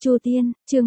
Chu Tiên, chương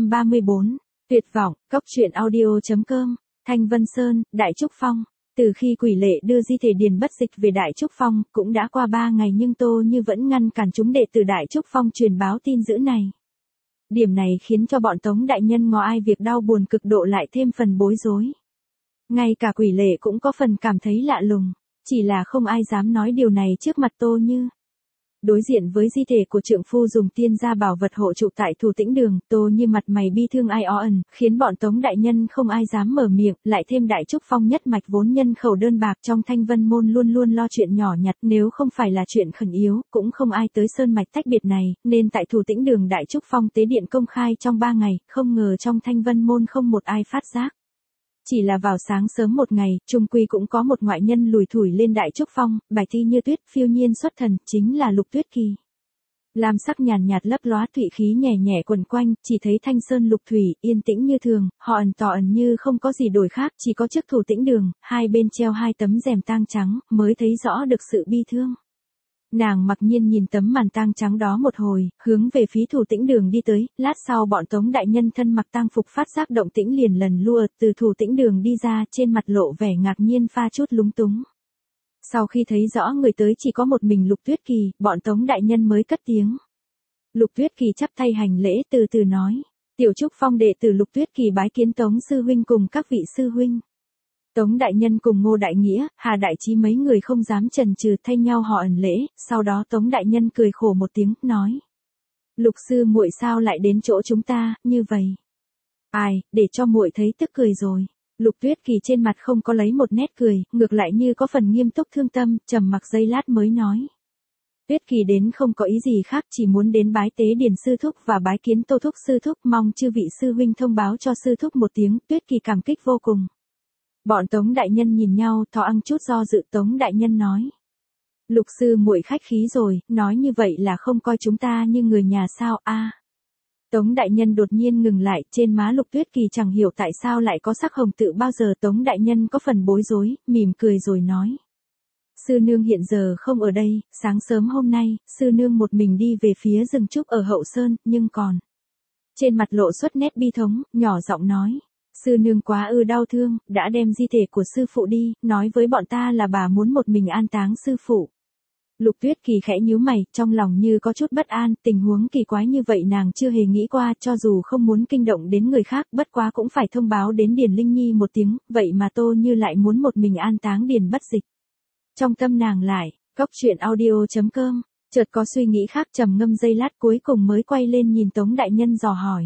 234, tuyệt vọng, cốc truyện audio.com, Thanh Vân Sơn, Đại Trúc Phong. Từ khi Quỷ Lệ đưa di thể Điền Bất Dịch về Đại Trúc Phong, cũng đã qua 3 ngày nhưng Tô Như vẫn ngăn cản chúng đệ từ Đại Trúc Phong truyền báo tin dữ này. Điểm này khiến cho bọn Tống đại nhân ngó ai việc đau buồn cực độ lại thêm phần bối rối. Ngay cả Quỷ Lệ cũng có phần cảm thấy lạ lùng, chỉ là không ai dám nói điều này trước mặt Tô Như. Đối diện với di thể của trượng phu dùng tiên gia bảo vật hộ trụ tại Thủ Tĩnh Đường, Tô Như mặt mày bi thương ai ó ẩn, khiến bọn Tống đại nhân không ai dám mở miệng, lại thêm Đại Trúc Phong nhất mạch vốn nhân khẩu đơn bạc trong Thanh Vân môn luôn luôn lo chuyện nhỏ nhặt, nếu không phải là chuyện khẩn yếu, cũng không ai tới sơn mạch tách biệt này, nên tại Thủ Tĩnh Đường Đại Trúc Phong tế điện công khai trong 3 ngày, không ngờ trong Thanh Vân môn không một ai phát giác. Chỉ là vào sáng sớm một ngày, chung quy cũng có một ngoại nhân lùi thủi lên Đại Trúc Phong, bạch thi như tuyết, phiêu nhiên xuất thần, chính là Lục Tuyết Kỳ. Lam sắc nhàn nhạt lấp lóa thủy khí nhẹ nhẹ quần quanh, chỉ thấy Thanh Sơn lục thủy, yên tĩnh như thường, họ ẩn tỏ ẩn như không có gì đổi khác, chỉ có trước Thủ Tĩnh Đường, hai bên treo 2 tấm rèm tang trắng, mới thấy rõ được sự bi thương. Nàng mặc nhiên nhìn tấm màn tang trắng đó một hồi, hướng về phía Thủ Tĩnh Đường đi tới, lát sau bọn Tống đại nhân thân mặc tang phục phát giác động tĩnh liền lần lùa từ Thủ Tĩnh Đường đi ra, trên mặt lộ vẻ ngạc nhiên pha chút lúng túng. Sau khi thấy rõ người tới chỉ có một mình Lục Tuyết Kỳ, bọn Tống đại nhân mới cất tiếng. Lục Tuyết Kỳ chắp tay hành lễ từ từ nói, Tiểu Trúc Phong đệ tử Lục Tuyết Kỳ bái kiến Tống sư huynh cùng các vị sư huynh. Tống đại nhân cùng Ngô đại nghĩa, Hà đại trí mấy người không dám chần chừ thay nhau họ ẩn lễ, sau đó Tống đại nhân cười khổ một tiếng, nói: "Lục sư muội sao lại đến chỗ chúng ta như vậy?" "Ai, để cho muội thấy tức cười rồi." Lục Tuyết Kỳ trên mặt không có lấy một nét cười, ngược lại như có phần nghiêm túc thương tâm, trầm mặc giây lát mới nói: "Tuyết Kỳ đến không có ý gì khác, chỉ muốn đến bái tế Điền sư thúc và bái kiến Tô thúc sư thúc, mong chư vị sư huynh thông báo cho sư thúc một tiếng." Tuyết Kỳ cảm kích vô cùng. Bọn Tống đại nhân nhìn nhau, thò ăn chút do dự. Tống đại nhân nói: "Lục sư muội khách khí rồi, nói như vậy là không coi chúng ta như người nhà sao a?" Tống đại nhân đột nhiên ngừng lại, trên má Lục Tuyết Kỳ chẳng hiểu tại sao lại có sắc hồng tự bao giờ. Tống đại nhân có phần bối rối, mỉm cười rồi nói: "Sư nương hiện giờ không ở đây, sáng sớm hôm nay, sư nương một mình đi về phía rừng trúc ở Hậu Sơn, nhưng còn..." Trên mặt lộ xuất nét bi thống, nhỏ giọng nói: "Sư nương quá đau thương, đã đem di thể của sư phụ đi, nói với bọn ta là bà muốn một mình an táng sư phụ." Lục Tuyết Kỳ khẽ nhíu mày, trong lòng như có chút bất an, tình huống kỳ quái như vậy nàng chưa hề nghĩ qua, cho dù không muốn kinh động đến người khác, bất quá cũng phải thông báo đến Điền Linh Nhi một tiếng, vậy mà Tô Như lại muốn một mình an táng Điền Bất Dịch. Trong tâm nàng lại, cốc truyện audio.com, chợt có suy nghĩ khác, trầm ngâm giây lát cuối cùng mới quay lên nhìn Tống đại nhân dò hỏi: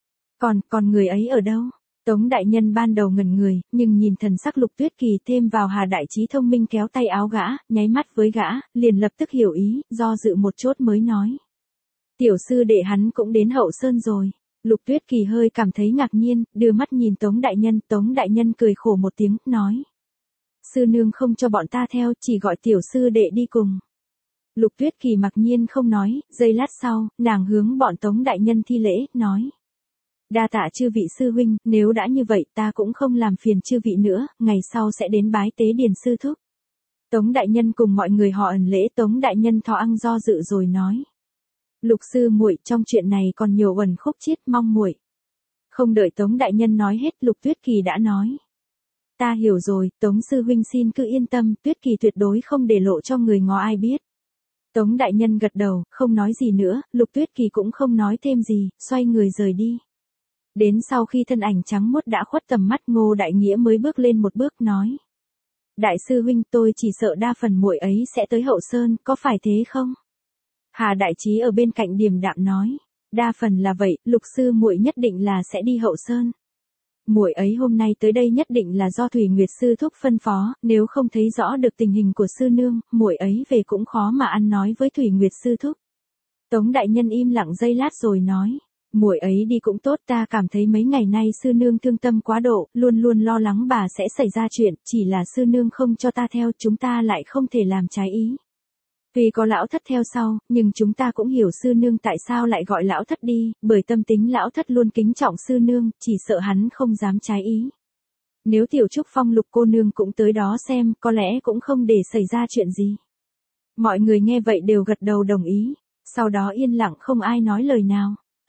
Còn người ấy ở đâu?" Tống đại nhân ban đầu ngẩn người, nhưng nhìn thần sắc Lục Tuyết Kỳ thêm vào Hà đại trí thông minh kéo tay áo gã, nháy mắt với gã, liền lập tức hiểu ý, do dự một chút mới nói: "Tiểu sư đệ hắn cũng đến Hậu Sơn rồi." Lục Tuyết Kỳ hơi cảm thấy ngạc nhiên, đưa mắt nhìn Tống đại nhân cười khổ một tiếng, nói: "Sư nương không cho bọn ta theo, chỉ gọi tiểu sư đệ đi cùng." Lục Tuyết Kỳ mặc nhiên không nói, giây lát sau, nàng hướng bọn Tống đại nhân thi lễ, nói: "Đa tạ chư vị sư huynh, nếu đã như vậy ta cũng không làm phiền chư vị nữa, ngày sau sẽ đến bái tế Điền sư thúc." Tống đại nhân cùng mọi người họ ẩn lễ. Tống đại nhân thò ăn do dự rồi nói: "Lục sư muội, trong chuyện này còn nhiều uẩn khúc chiết, mong muội..." Không đợi Tống đại nhân nói hết, Lục Tuyết Kỳ đã nói: "Ta hiểu rồi, Tống sư huynh xin cứ yên tâm, Tuyết Kỳ tuyệt đối không để lộ cho người ngó ai biết." Tống đại nhân gật đầu, không nói gì nữa, Lục Tuyết Kỳ cũng không nói thêm gì, xoay người rời đi. Đến sau khi thân ảnh trắng muốt đã khuất tầm mắt, Ngô đại nghĩa mới bước lên một bước, nói: "Đại sư huynh, tôi chỉ sợ đa phần muội ấy sẽ tới Hậu Sơn, có phải thế không?" Hà đại trí ở bên cạnh điềm đạm nói: "Đa phần là vậy, Lục sư muội nhất định là sẽ đi Hậu Sơn. Muội ấy hôm nay tới đây nhất định là do Thủy Nguyệt sư thúc phân phó, nếu không thấy rõ được tình hình của sư nương, muội ấy về cũng khó mà ăn nói với Thủy Nguyệt sư thúc." Tống đại nhân im lặng giây lát rồi nói: "Muội ấy đi cũng tốt, ta cảm thấy mấy ngày nay sư nương thương tâm quá độ, luôn luôn lo lắng bà sẽ xảy ra chuyện, chỉ là sư nương không cho ta theo, chúng ta lại không thể làm trái ý. Tuy có lão thất theo sau, nhưng chúng ta cũng hiểu sư nương tại sao lại gọi lão thất đi, bởi tâm tính lão thất luôn kính trọng sư nương, chỉ sợ hắn không dám trái ý. Nếu Tiểu Trúc Phong Lục cô nương cũng tới đó xem, có lẽ cũng không để xảy ra chuyện gì." Mọi người nghe vậy đều gật đầu đồng ý, sau đó yên lặng không ai nói lời nào.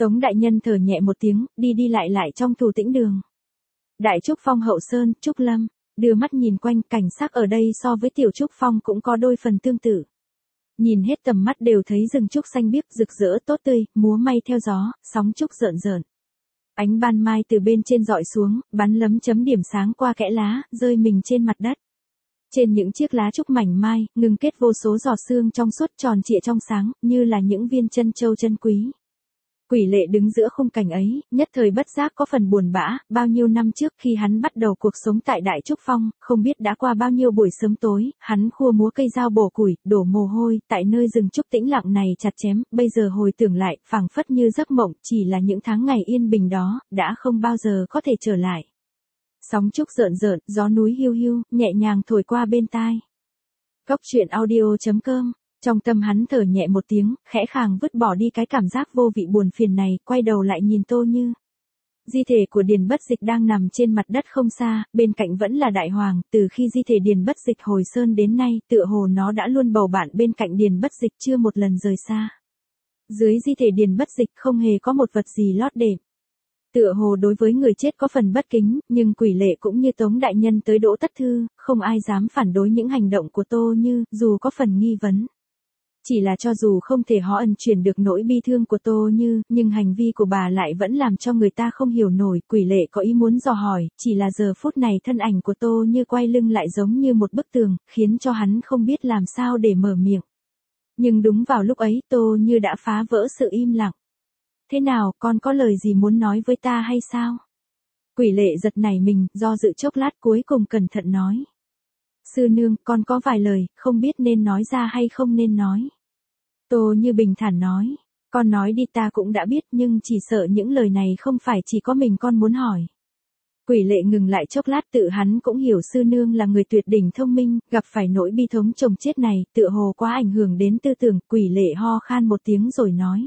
Tống đại nhân thở nhẹ một tiếng, đi đi lại lại trong Thủ Tĩnh đường. Đại Trúc Phong hậu sơn, Trúc Lâm, đưa mắt nhìn quanh, cảnh sắc ở đây so với Tiểu Trúc Phong cũng có đôi phần tương tự. Nhìn hết tầm mắt đều thấy rừng trúc xanh biếc rực rỡ tốt tươi, múa may theo gió, sóng trúc rợn rợn. Ánh ban mai từ bên trên dọi xuống, bắn lấm chấm điểm sáng qua kẽ lá, rơi mình trên mặt đất. Trên những chiếc lá trúc mảnh mai, ngưng kết vô số giọt sương trong suốt tròn trịa trong sáng, như là những viên chân châu chân quý. Quỷ Lệ đứng giữa khung cảnh ấy, nhất thời bất giác có phần buồn bã, bao nhiêu năm trước khi hắn bắt đầu cuộc sống tại Đại Trúc Phong, không biết đã qua bao nhiêu buổi sớm tối, hắn khua múa cây dao bổ củi, đổ mồ hôi, tại nơi rừng trúc tĩnh lặng này chặt chém, bây giờ hồi tưởng lại, phảng phất như giấc mộng, chỉ là những tháng ngày yên bình đó, đã không bao giờ có thể trở lại. Sóng trúc rợn rợn, gió núi hiu hiu, nhẹ nhàng thổi qua bên tai. Cốc truyện audio.com. Trong tâm hắn thở nhẹ một tiếng, khẽ khàng vứt bỏ đi cái cảm giác vô vị buồn phiền này, quay đầu lại nhìn Tô Như. Di thể của Điền Bất Dịch đang nằm trên mặt đất không xa, bên cạnh vẫn là Đại Hoàng, từ khi di thể Điền Bất Dịch hồi sơn đến nay, tựa hồ nó đã luôn bầu bạn bên cạnh Điền Bất Dịch chưa một lần rời xa. Dưới di thể Điền Bất Dịch không hề có một vật gì lót đệm. Tựa hồ đối với người chết có phần bất kính, nhưng Quỷ Lệ cũng như Tống đại nhân tới Đỗ Tất Thư, không ai dám phản đối những hành động của Tô Như, dù có phần nghi vấn. Chỉ là cho dù không thể hóa ẩn chuyển được nỗi bi thương của Tô Như, nhưng hành vi của bà lại vẫn làm cho người ta không hiểu nổi. Quỷ Lệ có ý muốn dò hỏi, chỉ là giờ phút này thân ảnh của Tô Như quay lưng lại giống như một bức tường, khiến cho hắn không biết làm sao để mở miệng. Nhưng đúng vào lúc ấy Tô Như đã phá vỡ sự im lặng. Thế nào, con có lời gì muốn nói với ta hay sao? Quỷ Lệ giật nảy mình, do dự chốc lát cuối cùng cẩn thận nói. Sư nương, con có vài lời, không biết nên nói ra hay không nên nói. Tô Như bình thản nói, con nói đi ta cũng đã biết nhưng chỉ sợ những lời này không phải chỉ có mình con muốn hỏi. Quỷ Lệ ngừng lại chốc lát tự hắn cũng hiểu sư nương là người tuyệt đỉnh thông minh, gặp phải nỗi bi thống chồng chết này, tựa hồ quá ảnh hưởng đến tư tưởng, Quỷ Lệ ho khan một tiếng rồi nói.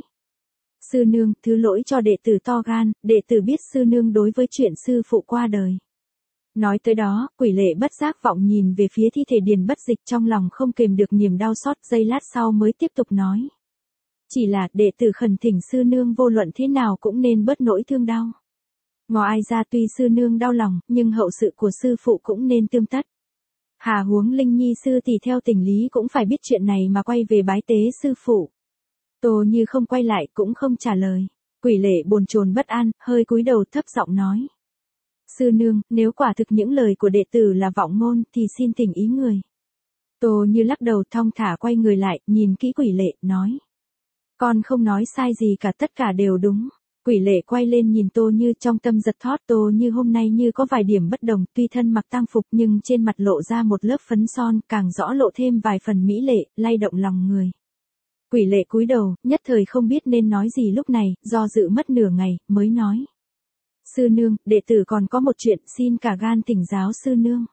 Sư nương, thứ lỗi cho đệ tử to gan, đệ tử biết sư nương đối với chuyện sư phụ qua đời. Nói tới đó, Quỷ Lệ bất giác vọng nhìn về phía thi thể Điền Bất Dịch trong lòng không kềm được niềm đau xót, giây lát sau mới tiếp tục nói. Chỉ là đệ tử khẩn thỉnh sư nương vô luận thế nào cũng nên bớt nỗi thương đau. Ngoài ai ra tuy sư nương đau lòng, nhưng hậu sự của sư phụ cũng nên tươm tất. Hà huống Linh Nhi sư tỷ theo tình lý cũng phải biết chuyện này mà quay về bái tế sư phụ. Tô Như không quay lại cũng không trả lời. Quỷ Lệ bồn chồn bất an, hơi cúi đầu thấp giọng nói. Sư nương, nếu quả thực những lời của đệ tử là vọng ngôn thì xin thỉnh ý người. Tô Như lắc đầu thong thả quay người lại, nhìn kỹ Quỷ Lệ, nói. Con không nói sai gì cả, tất cả đều đúng. Quỷ Lệ quay lên nhìn Tô Như trong tâm giật thót. Tô Như hôm nay như có vài điểm bất đồng, tuy thân mặc tang phục nhưng trên mặt lộ ra một lớp phấn son, càng rõ lộ thêm vài phần mỹ lệ, lay động lòng người. Quỷ Lệ cúi đầu, nhất thời không biết nên nói gì lúc này, do dự mất nửa ngày, mới nói. Sư nương, đệ tử còn có một chuyện xin cả gan thỉnh giáo sư nương.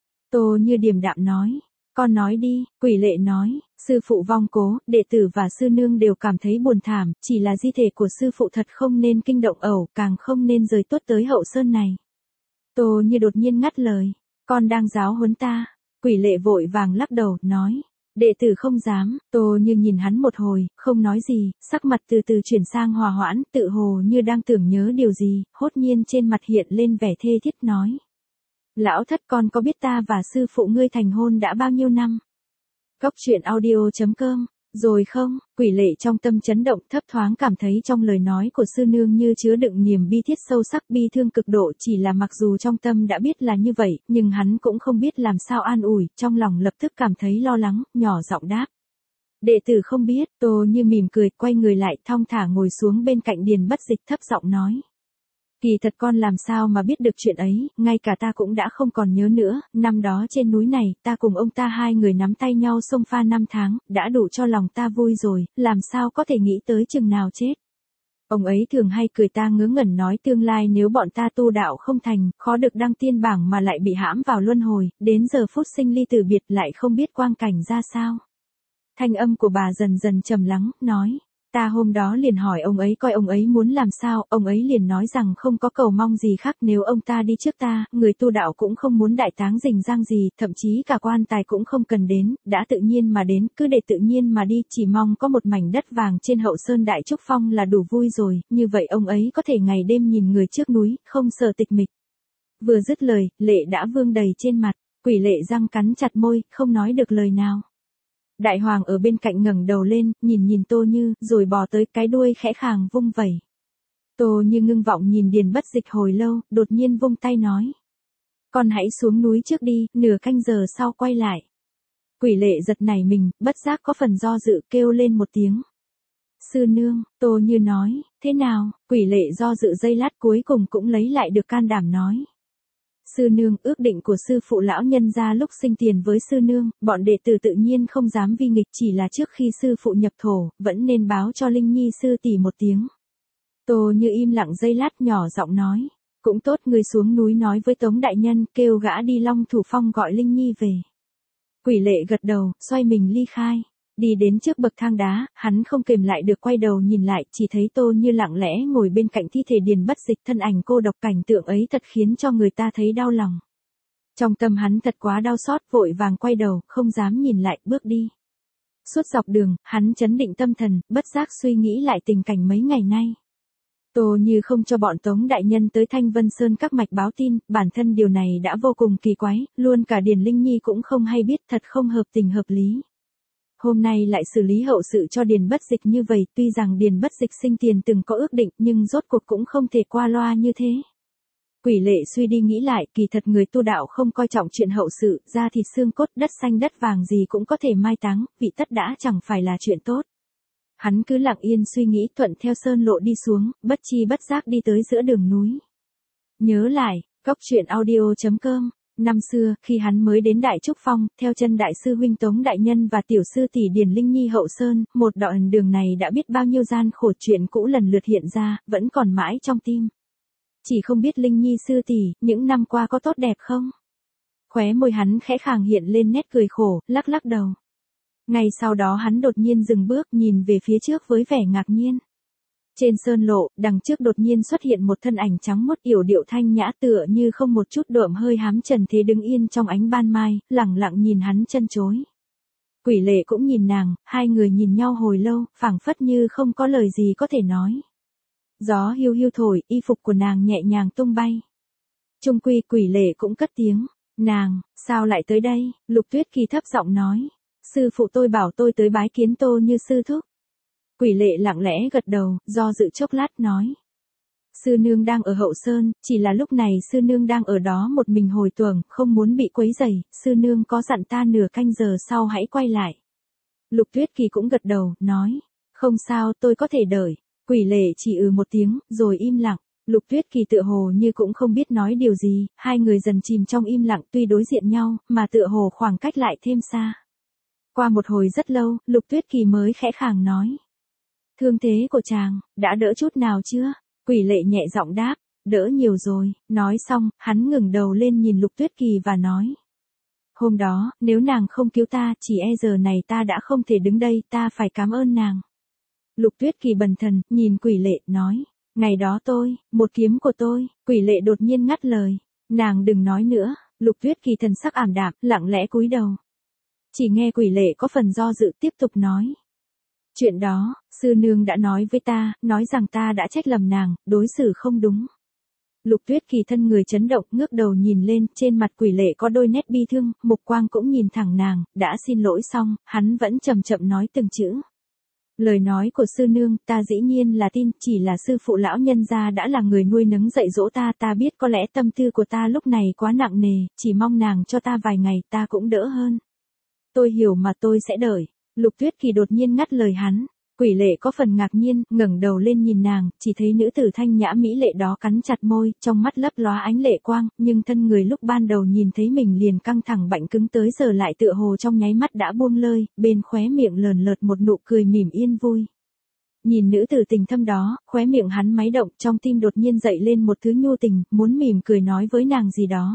Tô Như điềm đạm nói. Con nói đi, Quỷ Lệ nói. Sư phụ vong cố, đệ tử và sư nương đều cảm thấy buồn thảm, chỉ là di thể của sư phụ thật không nên kinh động ẩu, càng không nên rời tuốt tới hậu sơn này. Tô Như đột nhiên ngắt lời. Con đang giáo huấn ta. Quỷ Lệ vội vàng lắc đầu, nói. Đệ tử không dám. Tô Như nhìn hắn một hồi, không nói gì, sắc mặt từ từ chuyển sang hòa hoãn, tự hồ như đang tưởng nhớ điều gì, hốt nhiên trên mặt hiện lên vẻ thê thiết nói. Lão thất, con có biết ta và sư phụ ngươi thành hôn đã bao nhiêu năm? Cốc truyện audio.com. Rồi không? Quỷ Lệ trong tâm chấn động, thấp thoáng cảm thấy trong lời nói của sư nương như chứa đựng niềm bi thiết sâu sắc, bi thương cực độ, chỉ là mặc dù trong tâm đã biết là như vậy, nhưng hắn cũng không biết làm sao an ủi, trong lòng lập tức cảm thấy lo lắng, nhỏ giọng đáp. Đệ tử không biết. Tô Như mỉm cười, quay người lại, thong thả ngồi xuống bên cạnh Điền Bất Dịch, thấp giọng nói. Kỳ thật con làm sao mà biết được chuyện ấy, ngay cả ta cũng đã không còn nhớ nữa, năm đó trên núi này, ta cùng ông ta hai người nắm tay nhau xông pha 5 tháng, đã đủ cho lòng ta vui rồi, làm sao có thể nghĩ tới chừng nào chết. Ông ấy thường hay cười ta ngớ ngẩn nói tương lai nếu bọn ta tu đạo không thành, khó được đăng tiên bảng mà lại bị hãm vào luân hồi, đến giờ phút sinh ly tử biệt lại không biết quang cảnh ra sao. Thanh âm của bà dần dần trầm lắng, nói. Ta hôm đó liền hỏi ông ấy coi ông ấy muốn làm sao, ông ấy liền nói rằng không có cầu mong gì khác, nếu ông ta đi trước ta, người tu đạo cũng không muốn đại táng rình rang gì, thậm chí cả quan tài cũng không cần đến, đã tự nhiên mà đến, cứ để tự nhiên mà đi, chỉ mong có một mảnh đất vàng trên hậu sơn Đại Trúc Phong là đủ vui rồi, như vậy ông ấy có thể ngày đêm nhìn người trước núi, không sợ tịch mịch. Vừa dứt lời, lệ đã vương đầy trên mặt, Quỷ Lệ răng cắn chặt môi, không nói được lời nào. Đại Hoàng ở bên cạnh ngẩng đầu lên, nhìn Tô Như, rồi bò tới, cái đuôi khẽ khàng vung vẩy. Tô Như ngưng vọng nhìn Điền Bất Dịch hồi lâu, đột nhiên vung tay nói. Con hãy xuống núi trước đi, nửa canh giờ sau quay lại. Quỷ Lệ giật nảy mình, bất giác có phần do dự, kêu lên một tiếng. Sư nương, Tô Như nói, thế nào? Quỷ Lệ do dự giây lát cuối cùng cũng lấy lại được can đảm nói. Sư nương, ước định của sư phụ lão nhân gia lúc sinh tiền với sư nương, bọn đệ tử tự nhiên không dám vi nghịch, chỉ là trước khi sư phụ nhập thổ, vẫn nên báo cho Linh Nhi sư tỷ một tiếng. Tô Như im lặng giây lát, nhỏ giọng nói, cũng tốt, người xuống núi nói với Tống đại nhân, kêu gã đi Long Thủ Phong gọi Linh Nhi về. Quỷ Lệ gật đầu, xoay mình ly khai. Đi đến trước bậc thang đá, hắn không kềm lại được quay đầu nhìn lại, chỉ thấy Tô Như lặng lẽ ngồi bên cạnh thi thể Điền Bất Dịch, thân ảnh cô độc, cảnh tượng ấy thật khiến cho người ta thấy đau lòng. Trong tâm hắn thật quá đau xót, vội vàng quay đầu, không dám nhìn lại, bước đi. Suốt dọc đường, hắn trấn định tâm thần, bất giác suy nghĩ lại tình cảnh mấy ngày nay. Tô Như không cho bọn Tống đại nhân tới Thanh Vân Sơn các mạch báo tin, bản thân điều này đã vô cùng kỳ quái, luôn cả Điền Linh Nhi cũng không hay biết, thật không hợp tình hợp lý. Hôm nay lại xử lý hậu sự cho Điền Bất Dịch như vậy, tuy rằng Điền Bất Dịch sinh tiền từng có ước định, nhưng rốt cuộc cũng không thể qua loa như thế. Quỷ Lệ suy đi nghĩ lại, kỳ thật người tu đạo không coi trọng chuyện hậu sự, da thịt xương cốt, đất xanh đất vàng gì cũng có thể mai táng, vị tất đã chẳng phải là chuyện tốt. Hắn cứ lặng yên suy nghĩ, thuận theo sơn lộ đi xuống, bất chi bất giác đi tới giữa đường núi. Nhớ lại, goctruyện.audio.com. Năm xưa, khi hắn mới đến Đại Trúc Phong, theo chân đại sư huynh Tống đại nhân và tiểu sư tỷ Điền Linh Nhi hậu sơn, một đoạn đường này đã biết bao nhiêu gian khổ, chuyện cũ lần lượt hiện ra, vẫn còn mãi trong tim. Chỉ không biết Linh Nhi sư tỷ, những năm qua có tốt đẹp không? Khóe môi hắn khẽ khàng hiện lên nét cười khổ, lắc lắc đầu. Ngay sau đó hắn đột nhiên dừng bước, nhìn về phía trước với vẻ ngạc nhiên. Trên sơn lộ, đằng trước đột nhiên xuất hiện một thân ảnh trắng muốt, yểu điệu thanh nhã, tựa như không một chút đượm hơi hám trần thế, đứng yên trong ánh ban mai, lẳng lặng nhìn hắn chân chối. Quỷ Lệ cũng nhìn nàng, hai người nhìn nhau hồi lâu, phảng phất như không có lời gì có thể nói. Gió hiu hiu thổi, y phục của nàng nhẹ nhàng tung bay. Chung quy Quỷ Lệ cũng cất tiếng, nàng, sao lại tới đây? Lục Tuyết Kỳ thấp giọng nói, sư phụ tôi bảo tôi tới bái kiến Tô Như sư thúc. Quỷ Lệ lặng lẽ gật đầu, do dự chốc lát nói. Sư nương đang ở hậu sơn, chỉ là lúc này sư nương đang ở đó một mình hồi tưởng, không muốn bị quấy rầy, sư nương có dặn ta nửa canh giờ sau hãy quay lại. Lục Tuyết Kỳ cũng gật đầu, nói. Không sao, tôi có thể đợi. Quỷ Lệ chỉ một tiếng, rồi im lặng. Lục Tuyết Kỳ tựa hồ như cũng không biết nói điều gì, hai người dần chìm trong im lặng, tuy đối diện nhau, mà tựa hồ khoảng cách lại thêm xa. Qua một hồi rất lâu, Lục Tuyết Kỳ mới khẽ khàng nói. Thương thế của chàng, đã đỡ chút nào chưa? Quỷ Lệ nhẹ giọng đáp, đỡ nhiều rồi. Nói xong, hắn ngẩng đầu lên nhìn Lục Tuyết Kỳ và nói. Hôm đó, nếu nàng không cứu ta, chỉ e giờ này ta đã không thể đứng đây, ta phải cảm ơn nàng. Lục Tuyết Kỳ bần thần, nhìn Quỷ Lệ, nói. Ngày đó tôi, một kiếm của tôi. Quỷ Lệ đột nhiên ngắt lời. Nàng đừng nói nữa. Lục Tuyết Kỳ thần sắc ảm đạm, lặng lẽ cúi đầu. Chỉ nghe Quỷ Lệ có phần do dự tiếp tục nói. Chuyện đó, sư nương đã nói với ta, nói rằng ta đã trách lầm nàng, đối xử không đúng. Lục Tuyết Kỳ thân người chấn động, ngước đầu nhìn lên, trên mặt Quỷ Lệ có đôi nét bi thương, mục quang cũng nhìn thẳng nàng, đã xin lỗi xong, hắn vẫn chậm chậm nói từng chữ. Lời nói của sư nương, ta dĩ nhiên là tin, chỉ là sư phụ lão nhân gia đã là người nuôi nấng dạy dỗ ta, ta biết có lẽ tâm tư của ta lúc này quá nặng nề, chỉ mong nàng cho ta vài ngày, ta cũng đỡ hơn. Tôi hiểu mà tôi sẽ đợi. Lục Tuyết Kỳ đột nhiên ngắt lời hắn. Quỷ Lệ có phần ngạc nhiên, ngẩng đầu lên nhìn nàng, chỉ thấy nữ tử thanh nhã mỹ lệ đó cắn chặt môi, trong mắt lấp lóa ánh lệ quang, nhưng thân người lúc ban đầu nhìn thấy mình liền căng thẳng bạnh cứng, tới giờ lại tựa hồ trong nháy mắt đã buông lơi, bên khóe miệng lờn lợt một nụ cười mỉm yên vui. Nhìn nữ tử tình thâm đó, khóe miệng hắn máy động, trong tim đột nhiên dậy lên một thứ nhu tình, muốn mỉm cười nói với nàng gì đó.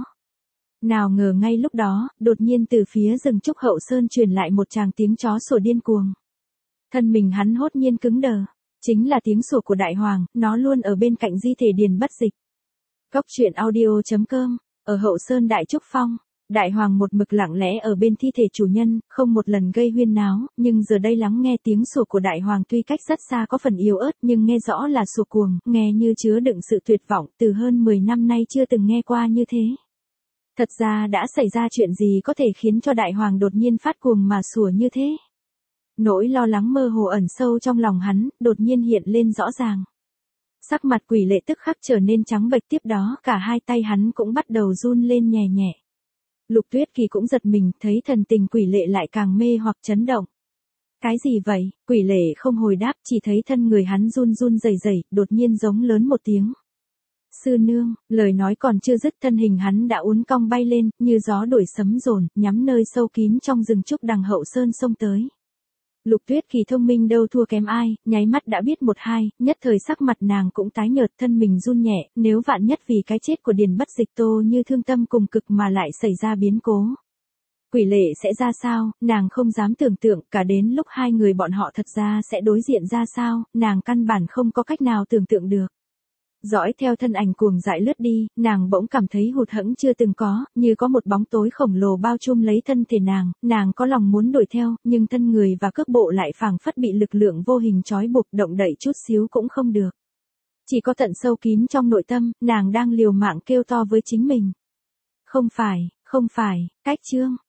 Nào ngờ ngay lúc đó, đột nhiên từ phía rừng trúc hậu sơn truyền lại một tràng tiếng chó sủa điên cuồng. Thân mình hắn hốt nhiên cứng đờ. Chính là tiếng sủa của đại hoàng, nó luôn ở bên cạnh di thể Điền Bất Dịch. Cốc truyện audio.com, ở Hậu Sơn Đại Trúc Phong, đại hoàng một mực lặng lẽ ở bên thi thể chủ nhân, không một lần gây huyên náo, nhưng giờ đây lắng nghe tiếng sủa của đại hoàng tuy cách rất xa có phần yếu ớt nhưng nghe rõ là sủa cuồng, nghe như chứa đựng sự tuyệt vọng, từ hơn 10 năm nay chưa từng nghe qua như thế. Thật ra đã xảy ra chuyện gì có thể khiến cho đại hoàng đột nhiên phát cuồng mà sủa như thế? Nỗi lo lắng mơ hồ ẩn sâu trong lòng hắn, đột nhiên hiện lên rõ ràng. Sắc mặt Quỷ Lệ tức khắc trở nên trắng bệch, tiếp đó cả hai tay hắn cũng bắt đầu run lên nhẹ nhẹ. Lục Tuyết Kỳ cũng giật mình, thấy thần tình Quỷ Lệ lại càng mê hoặc chấn động. Cái gì vậy? Quỷ Lệ không hồi đáp, chỉ thấy thân người hắn run run rẩy rẩy, đột nhiên giống lớn một tiếng. Sư nương, lời nói còn chưa dứt thân hình hắn đã uốn cong bay lên, như gió đuổi sấm dồn, nhắm nơi sâu kín trong rừng trúc đằng Hậu Sơn xông tới. Lục Tuyết Kỳ thông minh đâu thua kém ai, nháy mắt đã biết một hai, nhất thời sắc mặt nàng cũng tái nhợt, thân mình run nhẹ, nếu vạn nhất vì cái chết của Điền Bất Dịch Tô Như thương tâm cùng cực mà lại xảy ra biến cố. Quỷ Lệ sẽ ra sao, nàng không dám tưởng tượng, cả đến lúc hai người bọn họ thật ra sẽ đối diện ra sao, nàng căn bản không có cách nào tưởng tượng được. Dõi theo thân ảnh cuồng dại lướt đi, nàng bỗng cảm thấy hụt hẫng chưa từng có, như có một bóng tối khổng lồ bao trùm lấy thân thể nàng có lòng muốn đuổi theo, nhưng thân người và cước bộ lại phảng phất bị lực lượng vô hình trói buộc, động đậy chút xíu cũng không được. Chỉ có tận sâu kín trong nội tâm, nàng đang liều mạng kêu to với chính mình. Không phải, cách Trương,